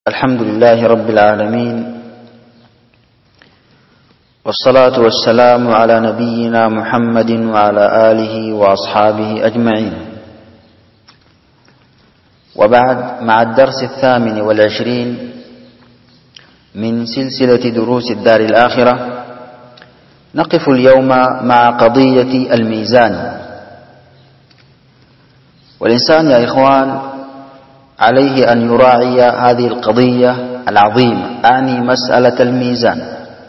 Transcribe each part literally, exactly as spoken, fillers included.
الحمد لله رب العالمين، والصلاة والسلام على نبينا محمد وعلى آله وأصحابه أجمعين. وبعد، مع الدرس الثامن والعشرين من سلسلة دروس الدار الآخرة، نقف اليوم مع قضية الميزان. والإنسان يا إخوان عليه أن يراعي هذه القضية العظيمة، آني مسألة الميزان،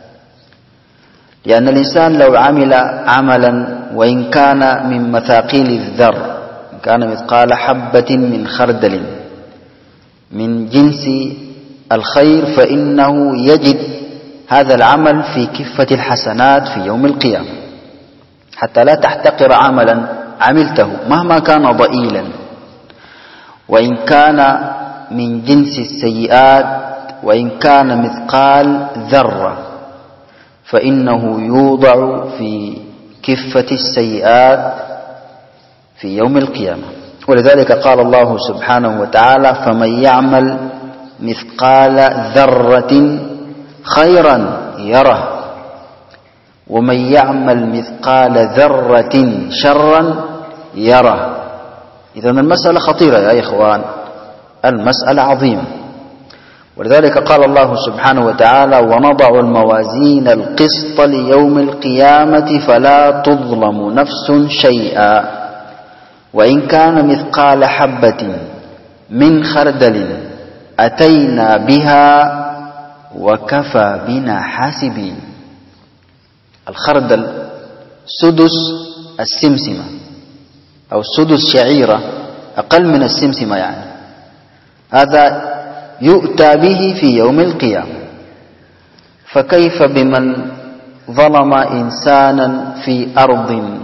لأن الإنسان لو عمل عملا وإن كان من مثاقيل الذر، إن كان مثقال حبة من خردل من جنس الخير، فإنه يجد هذا العمل في كفة الحسنات في يوم القيامة، حتى لا تحتقر عملا عملته مهما كان ضئيلا. وإن كان من جنس السيئات وإن كان مثقال ذرة، فإنه يوضع في كفة السيئات في يوم القيامة. ولذلك قال الله سبحانه وتعالى: فمن يعمل مثقال ذرة خيرا يره، ومن يعمل مثقال ذرة شرا يره. إذن المسألة خطيرة يا إخوان، المسألة عظيمة. ولذلك قال الله سبحانه وتعالى: ونضع الموازين القسط ليوم القيامة فلا تظلم نفس شيئا وإن كان مثقال حبة من خردل أتينا بها وكفى بنا حاسبين. الخردل سدس السمسمة أو سدس شعيرة، أقل من السمسمة يعني. هذا يؤتى به في يوم القيامة. فكيف بمن ظلم إنسانا في أرض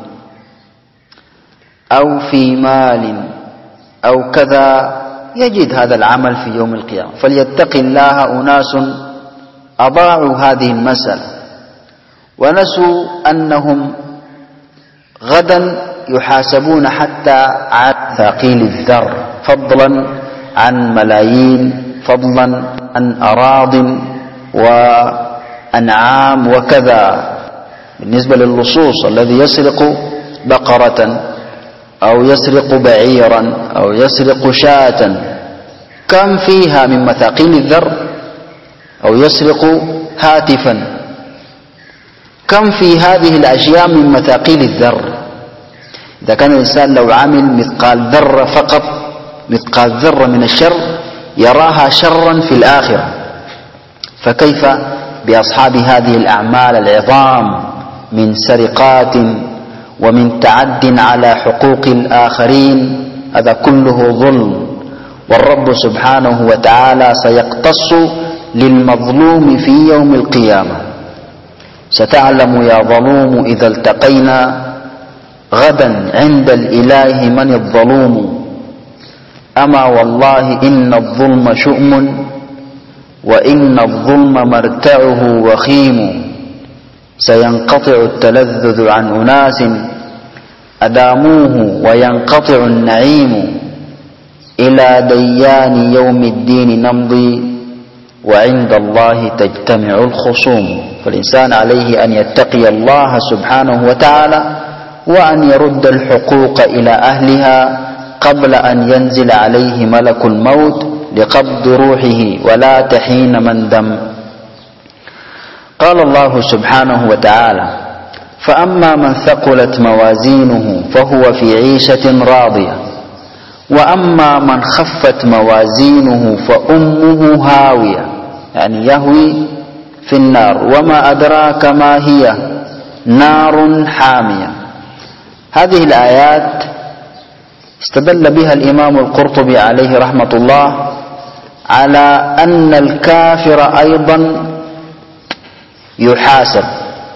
أو في مال أو كذا، يجد هذا العمل في يوم القيامة. فليتق الله أناس أضاعوا هذه المسألة ونسوا أنهم غدا يحاسبون حتى عن ثقيل الذر، فضلا عن ملايين، فضلا عن أراض وأنعام وكذا. بالنسبة للصوص الذي يسرق بقرة أو يسرق بعيرا أو يسرق شاة، كم فيها من مثاقيل الذر؟ أو يسرق هاتفا، كم في هذه الأشياء من مثاقيل الذر؟ إذا كان الإنسان لو عمل مثقال ذرة فقط، مثقال ذرة من الشر، يراها شرا في الآخرة، فكيف بأصحاب هذه الأعمال العظام من سرقات ومن تعد على حقوق الآخرين؟ هذا كله ظلم، والرب سبحانه وتعالى سيقتص للمظلوم في يوم القيامة. ستعلم يا ظلوم إذا التقينا غدا عند الإله من الظلوم، أما والله إن الظلم شؤم وإن الظلم مرتعه وخيم. سينقطع التلذذ عن أناس أداموه وينقطع النعيم، إلى ديان يوم الدين نمضي وعند الله تجتمع الخصوم. فالإنسان عليه أن يتقي الله سبحانه وتعالى وأن يرد الحقوق إلى أهلها قبل أن ينزل عليه ملك الموت لقبض روحه ولا تحين من دم. قال الله سبحانه وتعالى: فأما من ثقلت موازينه فهو في عيشة راضية، وأما من خفت موازينه فأمه هاوية، يعني يهوي في النار. وما أدراك ما هي؟ نار حامية. هذه الآيات استدل بها الإمام القرطبي عليه رحمة الله على أن الكافر أيضا يحاسب،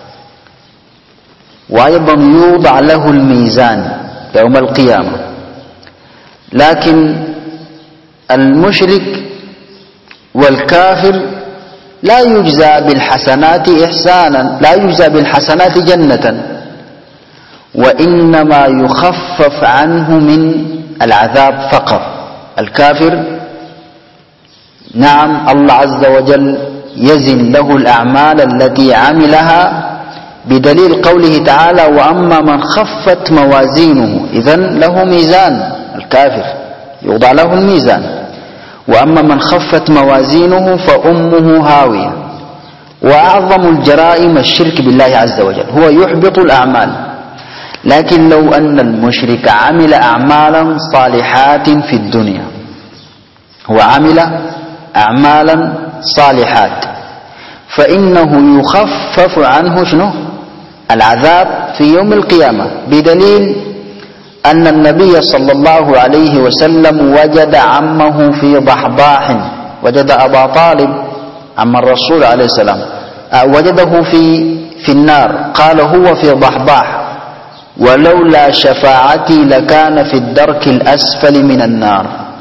وأيضا يوضع له الميزان يوم القيامة. لكن المشرك والكافر لا يجزى بالحسنات إحسانا، لا يجزى بالحسنات جنة، وإنما يخفف عنه من العذاب فقط. الكافر نعم الله عز وجل يزن له الأعمال التي عملها بدليل قوله تعالى وأما من خفت موازينه، إذن له ميزان، الكافر يوضع له الميزان. وأما من خفت موازينه فأمه هاوية. وأعظم الجرائم الشرك بالله عز وجل، هو يحبط الأعمال. لكن لو أن المشرك عمل أعمالا صالحات في الدنيا، هو عمل أعمالا صالحات، فإنه يخفف عنه شنو؟ العذاب في يوم القيامة، بدليل أن النبي صلى الله عليه وسلم وجد عمه في ضحضاح، وجد أبا طالب عم الرسول عليه السلام وجده في في النار، قال هو في ضحضاح ولولا شفاعتي لكان في الدرك الأسفل من النار.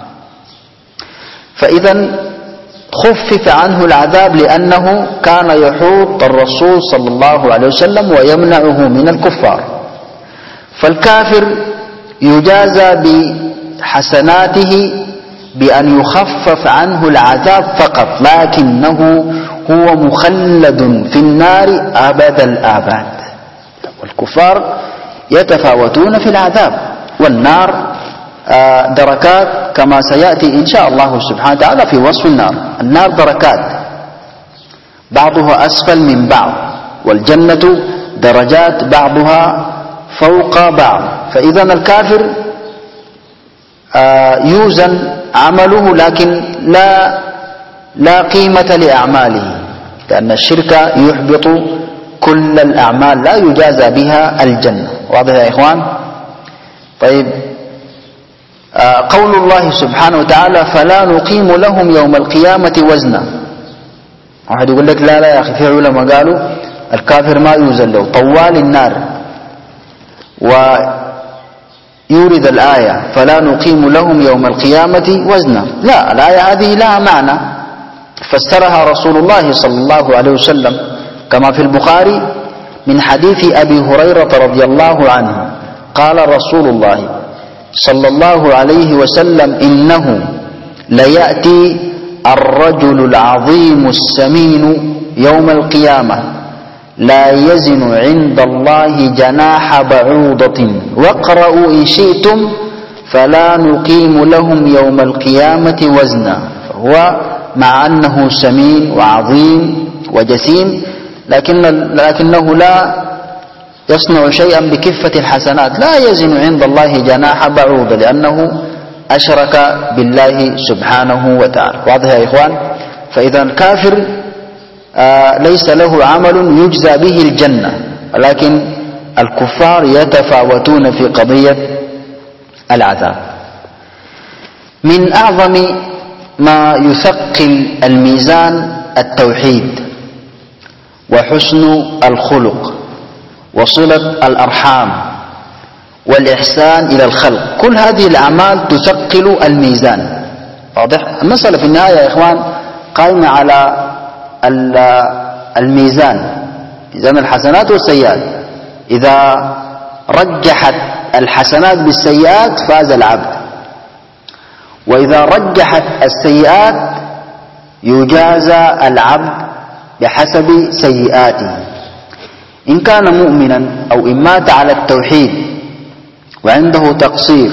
فإذا خفف عنه العذاب لأنه كان يحوط الرسول صلى الله عليه وسلم ويمنعه من الكفار. فالكافر يجازى بحسناته بأن يخفف عنه العذاب فقط، لكنه هو مخلد في النار أبد الآباد. والكفار يتفاوتون في العذاب، والنار دركات كما سيأتي إن شاء الله سبحانه وتعالى في وصف النار. النار دركات بعضها أسفل من بعض، والجنة درجات بعضها فوق بعض. فإذا الكافر يوزن عمله لكن لا لا قيمة لأعماله، لأن الشرك يحبط كل الأعمال، لا يجازى بها الجنة. واضح يا إخوان؟ طيب، قول الله سبحانه وتعالى فلا نقيم لهم يوم القيامة وزنا. واحد يقول لك لا لا يا أخي، في علماء قالوا الكافر ما يوزن له، طوال النار، ويورد الآية فلا نقيم لهم يوم القيامة وزنا. لا، الآية هذه لها معنى فسرها رسول الله صلى الله عليه وسلم كما في البخاري من حديث أبي هريرة رضي الله عنه قال رسول الله صلى الله عليه وسلم إنه ليأتي الرجل العظيم السمين يوم القيامة لا يزن عند الله جناح بعوضة، واقرأوا إن شئتم فلا نقيم لهم يوم القيامة وزنا. فهو مع أنه سمين وعظيم وجسيم لكن لكنه لا يصنع شيئا بكفة الحسنات، لا يزن عند الله جناح بعوضة، لأنه أشرك بالله سبحانه وتعالى. واضح يا إخوان؟ فإذا الكافر آه ليس له عمل يجزى به الجنة، ولكن الكفار يتفاوتون في قضية العذاب. من أعظم ما يثقل الميزان التوحيد وحسن الخلق وصلة الأرحام والإحسان إلى الخلق، كل هذه الأعمال تثقل الميزان. واضح؟ المسألة في النهاية يا إخوان قائمة على الميزان، ميزان الحسنات والسيئات. إذا رجحت الحسنات بالسيئات فاز العبد، وإذا رجحت السيئات يجازى العبد بحسب سيئاته. إن كان مؤمنا أو إن مات على التوحيد وعنده تقصير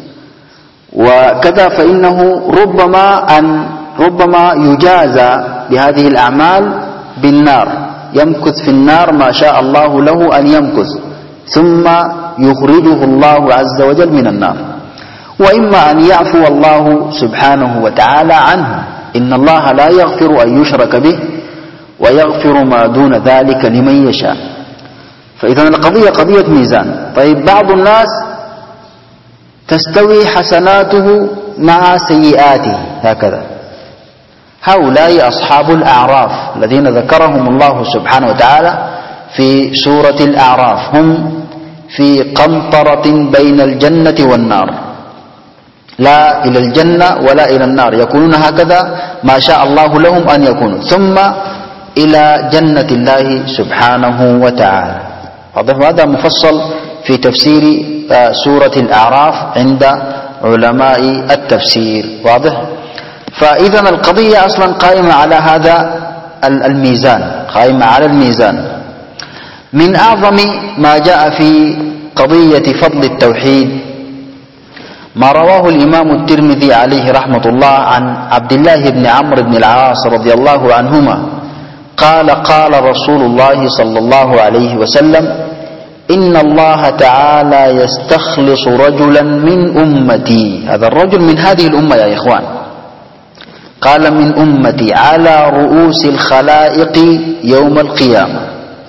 وكذا فإنه ربما أن ربما يجازى بهذه الأعمال بالنار، يمكث في النار ما شاء الله له أن يمكث، ثم يخرجه الله عز وجل من النار. وإما أن يعفو الله سبحانه وتعالى عنه، إن الله لا يغفر أن يشرك به ويغفر ما دون ذلك لمن يشاء. فإذا القضية قضية ميزان. طيب، بعض الناس تستوي حسناته مع سيئاته هكذا، هؤلاء أصحاب الأعراف الذين ذكرهم الله سبحانه وتعالى في سورة الأعراف، هم في قنطرة بين الجنة والنار، لا إلى الجنة ولا إلى النار، يكونون هكذا ما شاء الله لهم أن يكونوا، ثم إلى جنة الله سبحانه وتعالى. هذا مفصل في تفسير سورة الأعراف عند علماء التفسير. واضح؟ فإذا القضية أصلا قائمة على هذا الميزان، قائمة على الميزان. من أعظم ما جاء في قضية فضل التوحيد ما رواه الإمام الترمذي عليه رحمة الله عن عبد الله بن عمرو بن العاص رضي الله عنهما قال قال رسول الله صلى الله عليه وسلم: إن الله تعالى يستخلص رجلا من أمتي. هذا الرجل من هذه الأمة يا إخوان، قال من أمتي على رؤوس الخلائق يوم القيامة،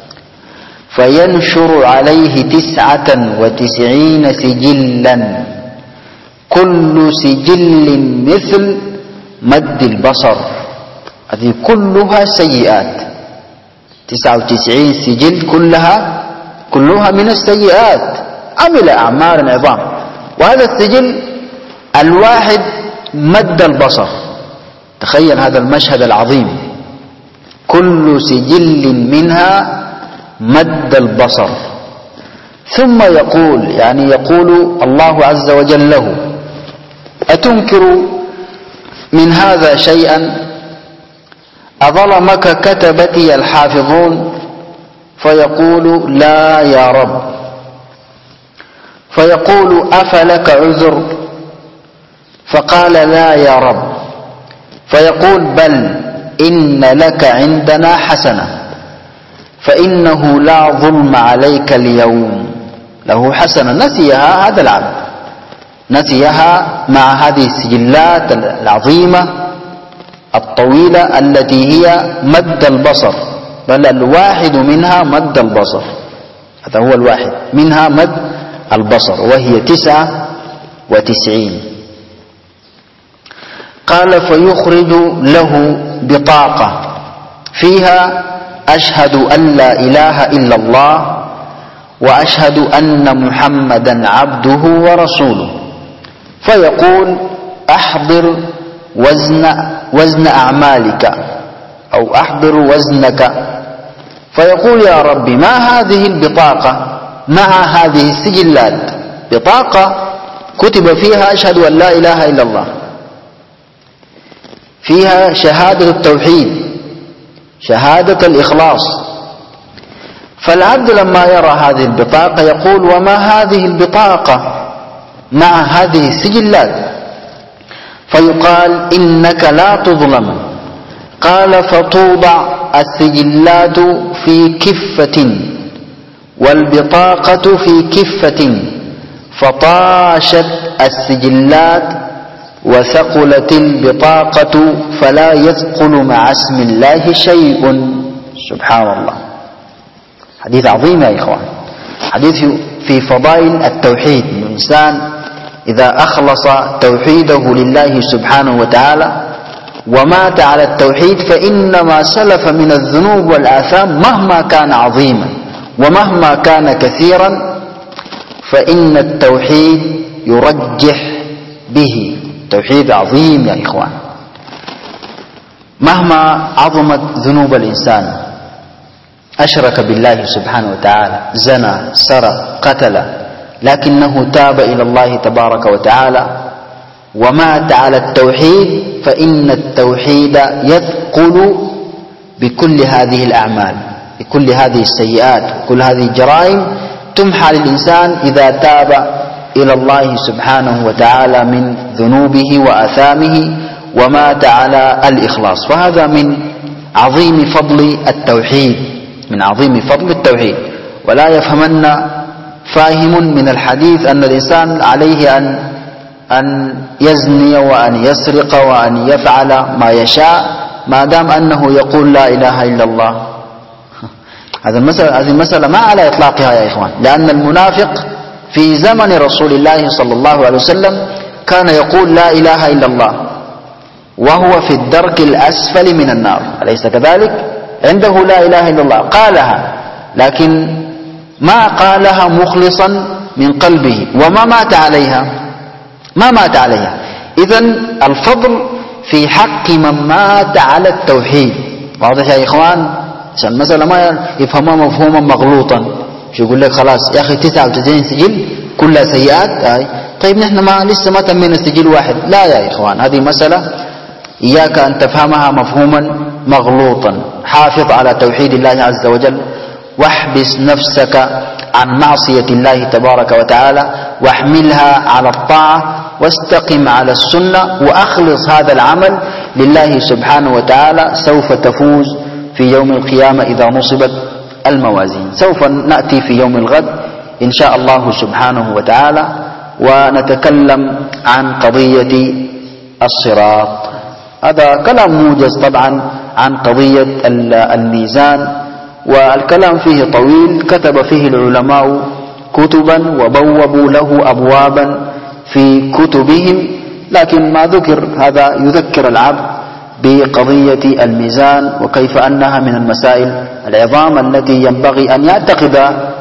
فينشر عليه تسعة وتسعين سجلا، كل سجل مثل مد البصر. هذه كلها سيئات، تسعة وتسعين سجل كلها كلها من السيئات، عمل أعمال عظام. وهذا السجل الواحد مد البصر. تخيل هذا المشهد العظيم، كل سجل منها مد البصر. ثم يقول، يعني يقول الله عز وجل له: أتنكر من هذا شيئا؟ أظلمك كتبتي الحافظون؟ فيقول: لا يا رب. فيقول: أفلك عذر؟ فقال: لا يا رب. فيقول: بل إن لك عندنا حسنة، فإنه لا ظلم عليك اليوم. له حسنة نسيها هذا العبد، نسيها مع هذه السجلات العظيمة الطويلة التي هي مد البصر، بل الواحد منها مد البصر. هذا هو الواحد منها مد البصر، وهي تسعة وتسعين. قال: فيخرج له بطاقة فيها: أشهد أن لا إله إلا الله وأشهد أن محمدا عبده ورسوله. فيقول: أحضر وزن وزن أعمالك، أو أحضر وزنك. فيقول: يا رب، ما هذه البطاقة مع هذه السجلات؟ بطاقة كتب فيها أشهد أن لا إله إلا الله، فيها شهادة التوحيد، شهادة الإخلاص. فالعبد لما يرى هذه البطاقة يقول: وما هذه البطاقة مع هذه السجلات؟ فيقال: إنك لا تظلم. قال: فتوضع السجلات في كفة والبطاقة في كفة، فطاشت السجلات وثقلت البطاقة، فلا يثقل مع اسم الله شيء. سبحان الله، حديث عظيم يا إخوان، حديث في فضائل التوحيد. الإنسان إذا أخلص توحيده لله سبحانه وتعالى ومات على التوحيد، فإنما سلف من الذنوب والآثام مهما كان عظيما ومهما كان كثيرا، فإن التوحيد يرجح به. توحيد عظيم يا إخوان، مهما عظمت ذنوب الإنسان، أشرك بالله سبحانه وتعالى، زنى، سرق، قتل، لكنه تاب إلى الله تبارك وتعالى ومات على التوحيد، فإن التوحيد يثقل بكل هذه الأعمال، بكل هذه السيئات، بكل هذه الجرائم تمحى للإنسان إذا تاب إلى الله سبحانه وتعالى من ذنوبه وآثامه ومات على الإخلاص. فهذا من عظيم فضل التوحيد، من عظيم فضل التوحيد. ولا يفهمن فاهم من الحديث أن الإنسان عليه أن أن يزني وأن يسرق وأن يفعل ما يشاء ما دام أنه يقول لا إله إلا الله. هذه المسألة هذه المسألة ما على إطلاقها يا إخوان، لأن المنافق في زمن رسول الله صلى الله عليه وسلم كان يقول لا إله إلا الله وهو في الدرك الأسفل من النار، أليس كذلك؟ عنده لا إله إلا الله، قالها لكن ما قالها مخلصا من قلبه وما مات عليها، ما مات عليها. إذن الفضل في حق من مات على التوحيد. واضح يا إخوان؟ عشان المسألة ما يفهمها مفهوما مغلوطا، شو يقول لك خلاص يا أخي تسعة وتسعين سجل كلها سيئات، آي. طيب نحن ما لسه ما تمينا سجل واحد. لا يا إخوان، هذه مسألة إياك أن تفهمها مفهوما مغلوطا. حافظ على توحيد الله عز وجل، واحبس نفسك عن معصية الله تبارك وتعالى، واحملها على الطاعة، واستقم على السنة، وأخلص هذا العمل لله سبحانه وتعالى. سوف تفوز في يوم القيامة إذا نصبت الموازين. سوف نأتي في يوم الغد إن شاء الله سبحانه وتعالى ونتكلم عن قضية الصراط. هذا كلام موجز طبعا عن قضية الميزان، والكلام فيه طويل، كتب فيه العلماء كتبا وبوبوا له أبوابا في كتبهم، لكن ما ذكر هذا يذكر العبد بقضية الميزان وكيف أنها من المسائل العظام التي ينبغي أن يعتقد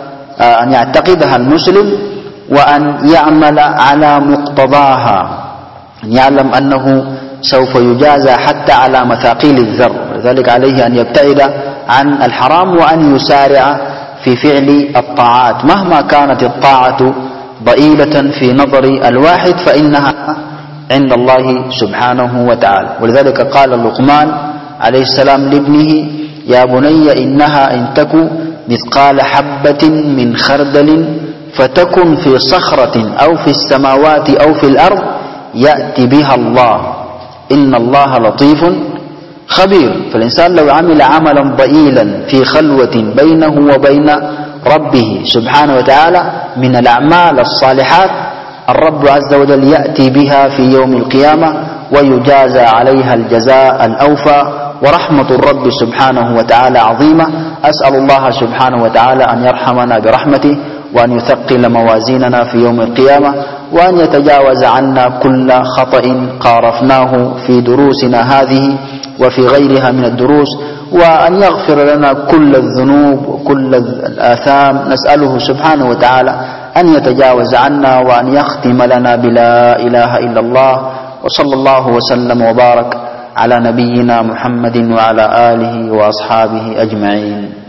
أن يعتقدها المسلم وأن يعمل على مقتضاها، أن يعلم أنه سوف يجازى حتى على مثاقيل الذر، لذلك عليه أن يبتعد عن الحرام وأن يسارع في فعل الطاعات مهما كانت الطاعة ضئيلة في نظر الواحد فإنها عند الله سبحانه وتعالى. ولذلك قال لقمان عليه السلام لابنه: يا بني إنها إن تك مثقال حبة من خردل فتكن في صخرة أو في السماوات أو في الأرض يأتي بها الله إن الله لطيف خبير. فالإنسان لو عمل عملا ضئيلا في خلوة بينه وبين ربه سبحانه وتعالى من الأعمال الصالحات، الرب عز وجل يأتي بها في يوم القيامة ويجازى عليها الجزاء الأوفى، ورحمة الرب سبحانه وتعالى عظيمة. أسأل الله سبحانه وتعالى أن يرحمنا برحمته، وأن يثقل موازيننا في يوم القيامة، وأن يتجاوز عنا كل خطأ قارفناه في دروسنا هذه وفي غيرها من الدروس، وأن يغفر لنا كل الذنوب وكل الآثام. نسأله سبحانه وتعالى أن يتجاوز عنا وأن يختم لنا بلا إله إلا الله. وصلى الله وسلم وبارك على نبينا محمد وعلى آله وأصحابه أجمعين.